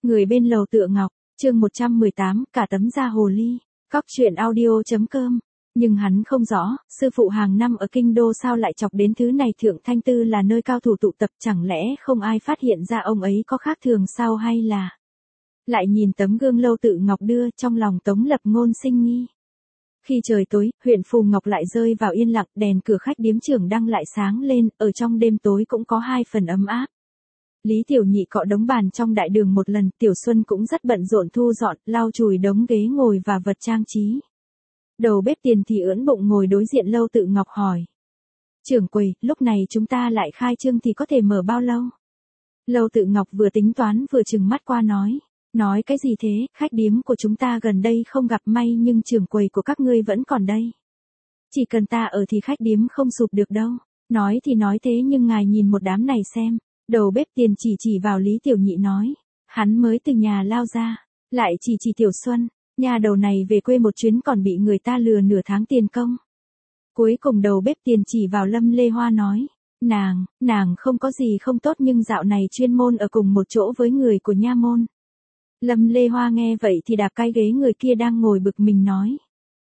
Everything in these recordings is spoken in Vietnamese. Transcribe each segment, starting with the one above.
Người bên lầu tựa ngọc, chương 118, cả tấm da hồ ly, Cóc truyện audio.com. Nhưng hắn không rõ, sư phụ hàng năm ở kinh đô sao lại chọc đến thứ này. Thượng Thanh Tư là nơi cao thủ tụ tập, chẳng lẽ không ai phát hiện ra ông ấy có khác thường sao, hay là... Lại nhìn tấm gương Lâu Tự Ngọc đưa, trong lòng Tống Lập Ngôn sinh nghi. Khi trời tối, huyện Phù Ngọc lại rơi vào yên lặng, đèn cửa khách điếm trưởng đăng lại sáng lên, ở trong đêm tối cũng có 2 phần ấm áp. Lý Tiểu Nhị cọ đống bàn trong đại đường một lần, Tiểu Xuân cũng rất bận rộn thu dọn, lau chùi đống ghế ngồi và vật trang trí. Đầu bếp Tiền thì ưỡn bụng ngồi đối diện Lâu Tự Ngọc hỏi. Trưởng quầy, lúc này chúng ta lại khai trương thì có thể mở bao lâu? Lâu Tự Ngọc vừa tính toán vừa trừng mắt qua nói. Nói cái gì thế, khách điếm của chúng ta gần đây không gặp may nhưng trưởng quầy của các ngươi vẫn còn đây. Chỉ cần ta ở thì khách điếm không sụp được đâu. Nói thì nói thế nhưng ngài nhìn một đám này xem. Đầu bếp Tiền chỉ vào Lý Tiểu Nhị nói. Hắn mới từ nhà lao ra. Lại chỉ Tiểu Xuân. Nhà đầu này về quê một chuyến còn bị người ta lừa nửa tháng tiền công. Cuối cùng đầu bếp Tiền chỉ vào Lâm Lê Hoa nói. Nàng không có gì không tốt nhưng dạo này chuyên môn ở cùng một chỗ với người của nha môn. Lâm Lê Hoa nghe vậy thì đạp cái ghế người kia đang ngồi bực mình nói.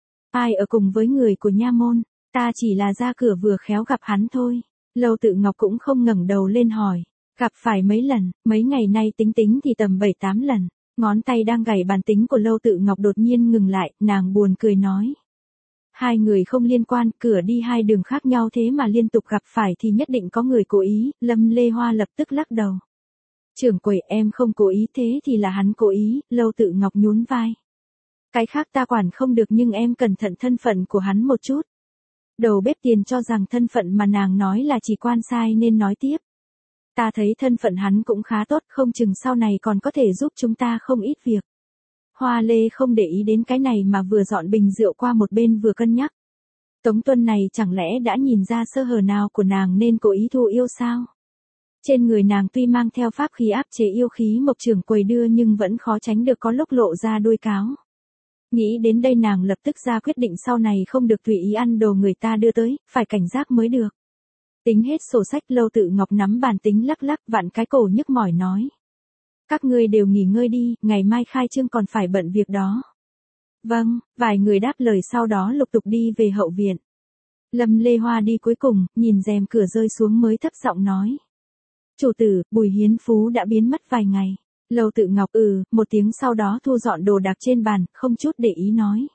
Ai ở cùng với người của nha môn, ta chỉ là ra cửa vừa khéo gặp hắn thôi. Lâu Tự Ngọc cũng không ngẩng đầu lên hỏi. Gặp phải mấy lần, mấy ngày nay tính thì tầm 7-8 lần. Ngón tay đang gảy bàn tính của Lâu Tự Ngọc đột nhiên ngừng lại, nàng buồn cười nói. Hai người không liên quan, cửa đi hai đường khác nhau thế mà liên tục gặp phải thì nhất định có người cố ý. Lâm Lê Hoa lập tức lắc đầu. Trưởng quầy, em không cố ý, thế thì là hắn cố ý. Lâu Tự Ngọc nhún vai. Cái khác ta quản không được nhưng em cẩn thận thân phận của hắn một chút. Đầu bếp Tiền cho rằng thân phận mà nàng nói là chỉ quan sai nên nói tiếp. Ta thấy thân phận hắn cũng khá tốt, không chừng sau này còn có thể giúp chúng ta không ít việc. Hoa Lê không để ý đến cái này mà vừa dọn bình rượu qua một bên vừa cân nhắc. Tống Tuân này chẳng lẽ đã nhìn ra sơ hở nào của nàng nên cố ý thu yêu sao? Trên người nàng tuy mang theo pháp khí áp chế yêu khí Mộc trưởng quầy đưa nhưng vẫn khó tránh được có lúc lộ ra đuôi cáo. Nghĩ đến đây nàng lập tức ra quyết định sau này không được tùy ý ăn đồ người ta đưa tới, phải cảnh giác mới được. Tính hết sổ sách. Lâu Tự Ngọc nắm bàn tính lắc vặn cái cổ nhức mỏi nói. Các ngươi đều nghỉ ngơi đi, ngày mai khai trương còn phải bận việc đó. Vâng, vài người đáp lời sau đó lục tục đi về hậu viện. Lâm Lê Hoa đi cuối cùng, nhìn rèm cửa rơi xuống mới thấp giọng nói. Chủ tử, Bùi Hiến Phú đã biến mất vài ngày. Lâu Tự Ngọc một tiếng sau đó thu dọn đồ đạc trên bàn, không chút để ý nói.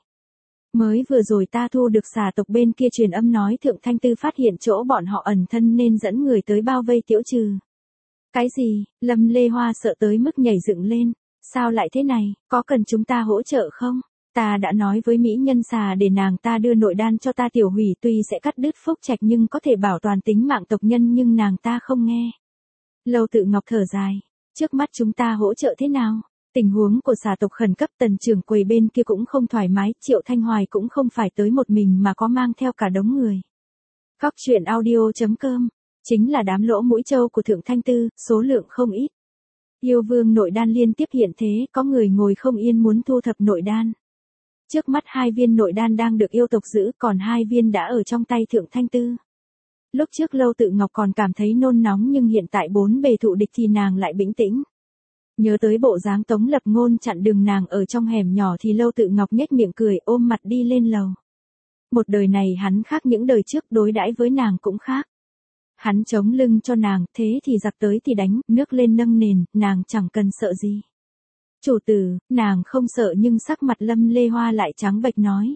Mới vừa rồi ta thu được xà tộc bên kia truyền âm nói Thượng Thanh Tư phát hiện chỗ bọn họ ẩn thân nên dẫn người tới bao vây Tiễu Trừ. Cái gì? Lâm Lê Hoa sợ tới mức nhảy dựng lên. Sao lại thế này, có cần chúng ta hỗ trợ không? Ta đã nói với mỹ nhân xà để nàng ta đưa nội đan cho ta tiểu hủy, tuy sẽ cắt đứt phúc trạch nhưng có thể bảo toàn tính mạng tộc nhân nhưng nàng ta không nghe. Lâu Tự Ngọc thở dài. Trước mắt chúng ta hỗ trợ thế nào? Tình huống của xà tộc khẩn cấp, Tần trưởng quầy bên kia cũng không thoải mái, Triệu Thanh Hoài cũng không phải tới một mình mà có mang theo cả đống người. Cóc truyện audio.com. Chính là đám lỗ mũi trâu của Thượng Thanh Tư, số lượng không ít. Yêu vương nội đan liên tiếp hiện thế, có người ngồi không yên muốn thu thập nội đan. Trước mắt 2 viên nội đan đang được yêu tộc giữ, còn 2 viên đã ở trong tay Thượng Thanh Tư. Lúc trước Lâu Tự Ngọc còn cảm thấy nôn nóng nhưng hiện tại 4 bề thụ địch thì nàng lại bình tĩnh. Nhớ tới bộ dáng Tống Lập Ngôn chặn đường nàng ở trong hẻm nhỏ thì Lâu Tự Ngọc nhếch miệng cười ôm mặt đi lên lầu. Một đời này hắn khác những đời trước, đối đãi với nàng cũng khác. Hắn chống lưng cho nàng, thế thì giặc tới thì đánh, nước lên nâng nền, nàng chẳng cần sợ gì. Chủ tử, nàng không sợ nhưng sắc mặt Lâm Lê Hoa lại trắng bệch nói.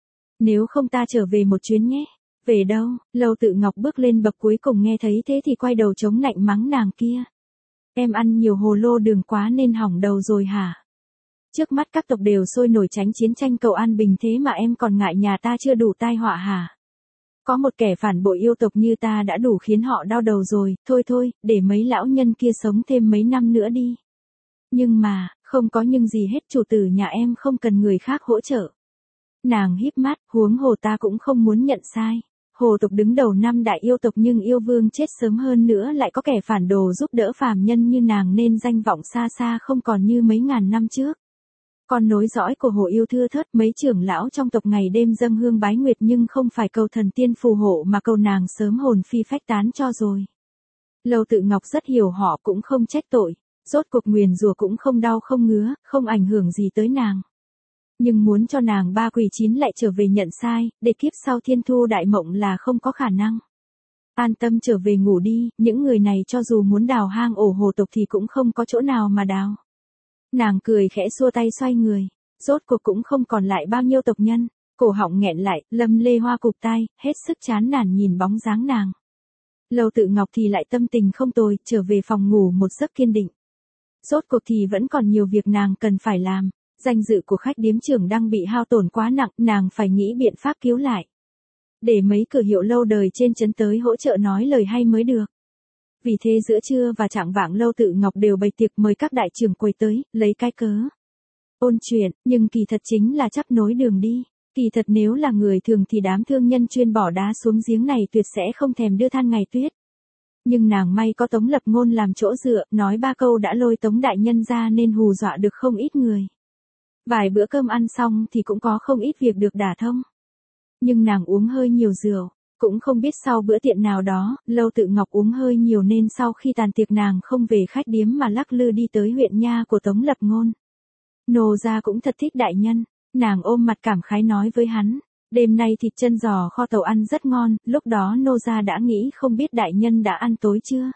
Nếu không ta trở về một chuyến nhé. Về đâu? Lâu Tự Ngọc bước lên bậc cuối cùng nghe thấy thế thì quay đầu chống nạnh mắng nàng kia. Em ăn nhiều hồ lô đường quá nên hỏng đầu rồi hả? Trước mắt các tộc đều sôi nổi tránh chiến tranh cầu an bình thế mà em còn ngại nhà ta chưa đủ tai họa hả? Có một kẻ phản bội yêu tộc như ta đã đủ khiến họ đau đầu rồi, thôi, để mấy lão nhân kia sống thêm mấy năm nữa đi. Nhưng mà, không có nhưng gì hết, chủ tử nhà em không cần người khác hỗ trợ. Nàng híp mắt, huống hồ ta cũng không muốn nhận sai. Hồ tộc đứng đầu 5 đại yêu tộc nhưng yêu vương chết sớm hơn nữa lại có kẻ phản đồ giúp đỡ phàm nhân như nàng nên danh vọng xa xa không còn như mấy ngàn năm trước. Con nối dõi của hồ yêu thưa thớt, mấy trưởng lão trong tộc ngày đêm dâng hương bái nguyệt nhưng không phải cầu thần tiên phù hộ mà cầu nàng sớm hồn phi phách tán cho rồi. Lâu Tự Ngọc rất hiểu họ cũng không trách tội. Rốt cuộc nguyền rủa cũng không đau không ngứa, không ảnh hưởng gì tới nàng. Nhưng muốn cho nàng ba quỷ chín lại trở về nhận sai, để kiếp sau thiên thu đại mộng là không có khả năng. An tâm trở về ngủ đi, những người này cho dù muốn đào hang ổ hồ tộc thì cũng không có chỗ nào mà đào. Nàng cười khẽ xua tay xoay người, rốt cuộc cũng không còn lại bao nhiêu tộc nhân, cổ họng nghẹn lại, Lâm Lê Hoa cụp tai, hết sức chán nản nhìn bóng dáng nàng. Lâu Tự Ngọc thì lại tâm tình không tồi, trở về phòng ngủ một giấc kiên định. Rốt cuộc thì vẫn còn nhiều việc nàng cần phải làm, danh dự của khách điếm trưởng đang bị hao tổn quá nặng, nàng phải nghĩ biện pháp cứu lại. Để mấy cửa hiệu lâu đời trên trấn tới hỗ trợ nói lời hay mới được. Vì thế giữa trưa và chạng vạng Lâu Tự Ngọc đều bày tiệc mời các đại trưởng quầy tới, lấy cái cớ ôn chuyện, nhưng kỳ thật chính là chắp nối đường đi. Kỳ thật nếu là người thường thì đám thương nhân chuyên bỏ đá xuống giếng này tuyệt sẽ không thèm đưa than ngày tuyết. Nhưng nàng may có Tống Lập Ngôn làm chỗ dựa, nói ba câu đã lôi Tống đại nhân ra nên hù dọa được không ít người. Vài bữa cơm ăn xong thì cũng có không ít việc được đả thông. Nhưng nàng uống hơi nhiều rượu, cũng không biết sau bữa tiệc nào đó, Lâu Tự Ngọc uống hơi nhiều nên sau khi tàn tiệc nàng không về khách điếm mà lắc lư đi tới huyện nha của Tống Lập Ngôn. Nô gia cũng thật thích đại nhân, nàng ôm mặt cảm khái nói với hắn, đêm nay thịt chân giò kho tàu ăn rất ngon, lúc đó nô gia đã nghĩ không biết đại nhân đã ăn tối chưa.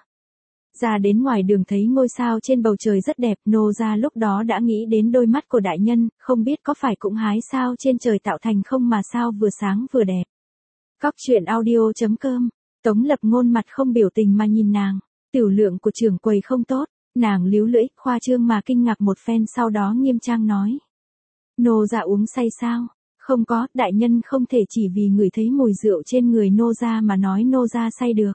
Ra đến ngoài đường thấy ngôi sao trên bầu trời rất đẹp, nô gia lúc đó đã nghĩ đến đôi mắt của đại nhân, không biết có phải cũng hái sao trên trời tạo thành không mà sao vừa sáng vừa đẹp. Cóc truyện audio.com, Tống Lập Ngôn mặt không biểu tình mà nhìn nàng, tiểu lượng của trưởng quầy không tốt, nàng líu lưỡi, khoa trương mà kinh ngạc một phen sau đó nghiêm trang nói. Nô gia uống say sao? Không có, đại nhân không thể chỉ vì ngửi thấy mùi rượu trên người nô gia mà nói nô gia say được.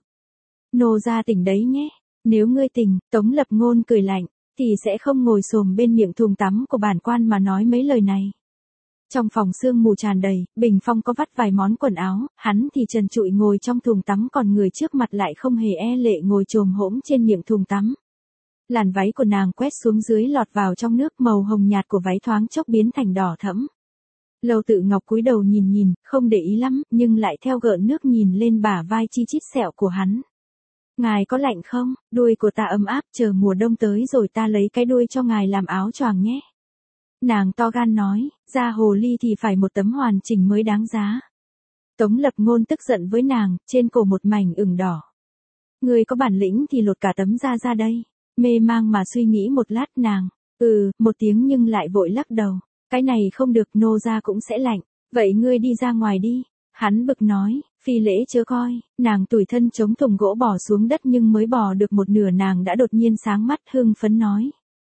Nô gia tỉnh đấy nhé. Nếu ngươi tỉnh, Tống Lập Ngôn cười lạnh, thì sẽ không ngồi xổm bên miệng thùng tắm của bản quan mà nói mấy lời này. Trong phòng sương mù tràn đầy, Bình Phong có vắt vài món quần áo, hắn thì trần trụi ngồi trong thùng tắm còn người trước mặt lại không hề e lệ ngồi chồm hổm trên miệng thùng tắm. Làn váy của nàng quét xuống dưới lọt vào trong nước, màu hồng nhạt của váy thoáng chốc biến thành đỏ thẫm. Lâu Tự Ngọc cúi đầu nhìn nhìn, không để ý lắm, nhưng lại theo gợn nước nhìn lên bả vai chi chít sẹo của hắn. Ngài có lạnh không? Đuôi của ta ấm áp, chờ mùa đông tới rồi ta lấy cái đuôi cho ngài làm áo choàng nhé. Nàng to gan nói, da hồ ly thì phải một tấm hoàn chỉnh mới đáng giá. Tống Lập Ngôn tức giận với nàng, trên cổ một mảnh ửng đỏ. Người có bản lĩnh thì lột cả tấm da ra đây. Mê mang mà suy nghĩ một lát nàng, một tiếng nhưng lại vội lắc đầu. Cái này không được, nô gia cũng sẽ lạnh. Vậy ngươi đi ra ngoài đi. Hắn bực nói, phi lễ chớ coi. Nàng tủi thân chống thùng gỗ bỏ xuống đất nhưng mới bỏ được một nửa nàng đã đột nhiên sáng mắt hưng phấn nói.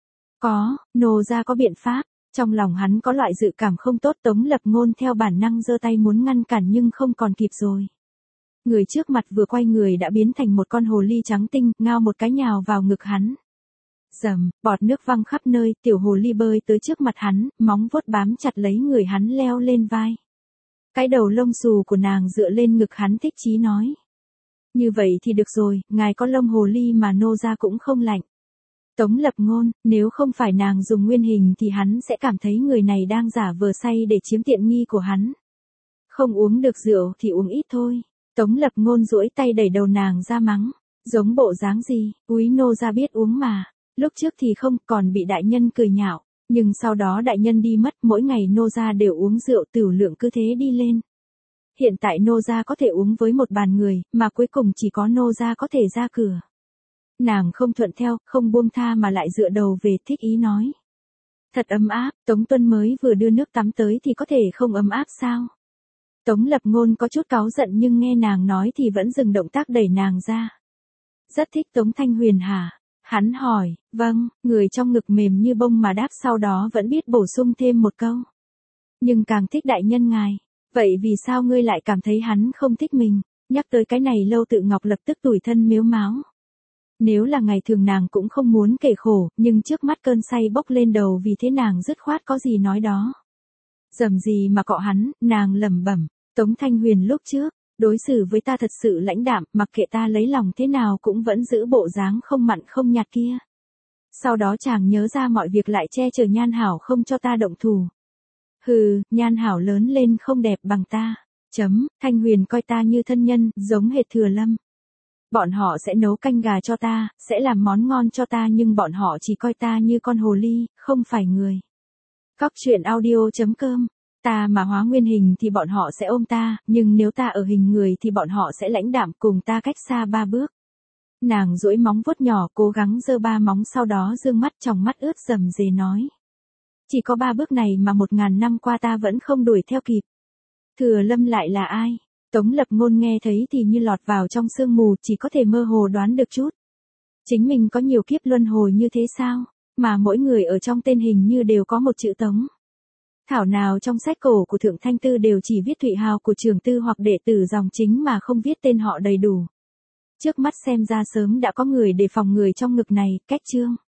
Có, nô gia có biện pháp. Trong lòng hắn có loại dự cảm không tốt. Tống Lập Ngôn theo bản năng giơ tay muốn ngăn cản nhưng không còn kịp rồi. Người trước mặt vừa quay người đã biến thành một con hồ ly trắng tinh, ngao một cái nhào vào ngực hắn. Rầm, bọt nước văng khắp nơi, tiểu hồ ly bơi tới trước mặt hắn, móng vuốt bám chặt lấy người hắn leo lên vai. Cái đầu lông xù của nàng dựa lên ngực hắn thích chí nói. Như vậy thì được rồi, ngài có lông hồ ly mà nô gia cũng không lạnh. Tống Lập Ngôn, nếu không phải nàng dùng nguyên hình thì hắn sẽ cảm thấy người này đang giả vờ say để chiếm tiện nghi của hắn. Không uống được rượu thì uống ít thôi. Tống Lập Ngôn duỗi tay đẩy đầu nàng ra mắng. Giống bộ dáng gì, úy nô gia biết uống mà. Lúc trước thì không, còn bị đại nhân cười nhạo. Nhưng sau đó đại nhân đi mất, mỗi ngày nô gia đều uống rượu, tửu lượng cứ thế đi lên. Hiện tại nô gia có thể uống với một bàn người, mà cuối cùng chỉ có nô gia có thể ra cửa. Nàng không thuận theo, không buông tha mà lại dựa đầu về thích ý nói. Thật ấm áp, Tống Tuân mới vừa đưa nước tắm tới thì có thể không ấm áp sao? Tống Lập Ngôn có chút cáu giận nhưng nghe nàng nói thì vẫn dừng động tác đẩy nàng ra. Rất thích Tống Thanh Huyền hả? Hắn hỏi, vâng, người trong ngực mềm như bông mà đáp sau đó vẫn biết bổ sung thêm một câu. Nhưng càng thích đại nhân ngài. Vậy vì sao ngươi lại cảm thấy hắn không thích mình? Nhắc tới cái này Lâu Tự Ngọc lập tức tủi thân mếu máo. Nếu là ngày thường nàng cũng không muốn kể khổ, nhưng trước mắt cơn say bốc lên đầu vì thế nàng dứt khoát có gì nói đó. Dầm gì mà cọ hắn, nàng lẩm bẩm, Tống Thanh Huyền lúc trước, đối xử với ta thật sự lãnh đạm, mặc kệ ta lấy lòng thế nào cũng vẫn giữ bộ dáng không mặn không nhạt kia. Sau đó chàng nhớ ra mọi việc lại che chở Nhan Hảo không cho ta động thủ. Hừ, Nhan Hảo lớn lên không đẹp bằng ta. Thanh Huyền coi ta như thân nhân, giống hệt Thừa Lâm. Bọn họ sẽ nấu canh gà cho ta, sẽ làm món ngon cho ta nhưng bọn họ chỉ coi ta như con hồ ly, không phải người. Cóc truyện audio.com. Ta mà hóa nguyên hình thì bọn họ sẽ ôm ta, nhưng nếu ta ở hình người thì bọn họ sẽ lãnh đạm cùng ta cách xa 3 bước. Nàng duỗi móng vuốt nhỏ cố gắng giơ 3 móng sau đó dương mắt tròng mắt ướt rầm rề nói. Chỉ có 3 bước này mà 1000 năm qua ta vẫn không đuổi theo kịp. Thừa Lâm lại là ai? Tống Lập Ngôn nghe thấy thì như lọt vào trong sương mù, chỉ có thể mơ hồ đoán được chút. Chính mình có nhiều kiếp luân hồi như thế sao? Mà mỗi người ở trong tên hình như đều có một chữ Tống. Thảo nào trong sách cổ của Thượng Thanh Tư đều chỉ viết Thụy Hào của Trường Tư hoặc đệ tử dòng chính mà không viết tên họ đầy đủ. Trước mắt xem ra sớm đã có người đề phòng người trong ngực này, cách chương.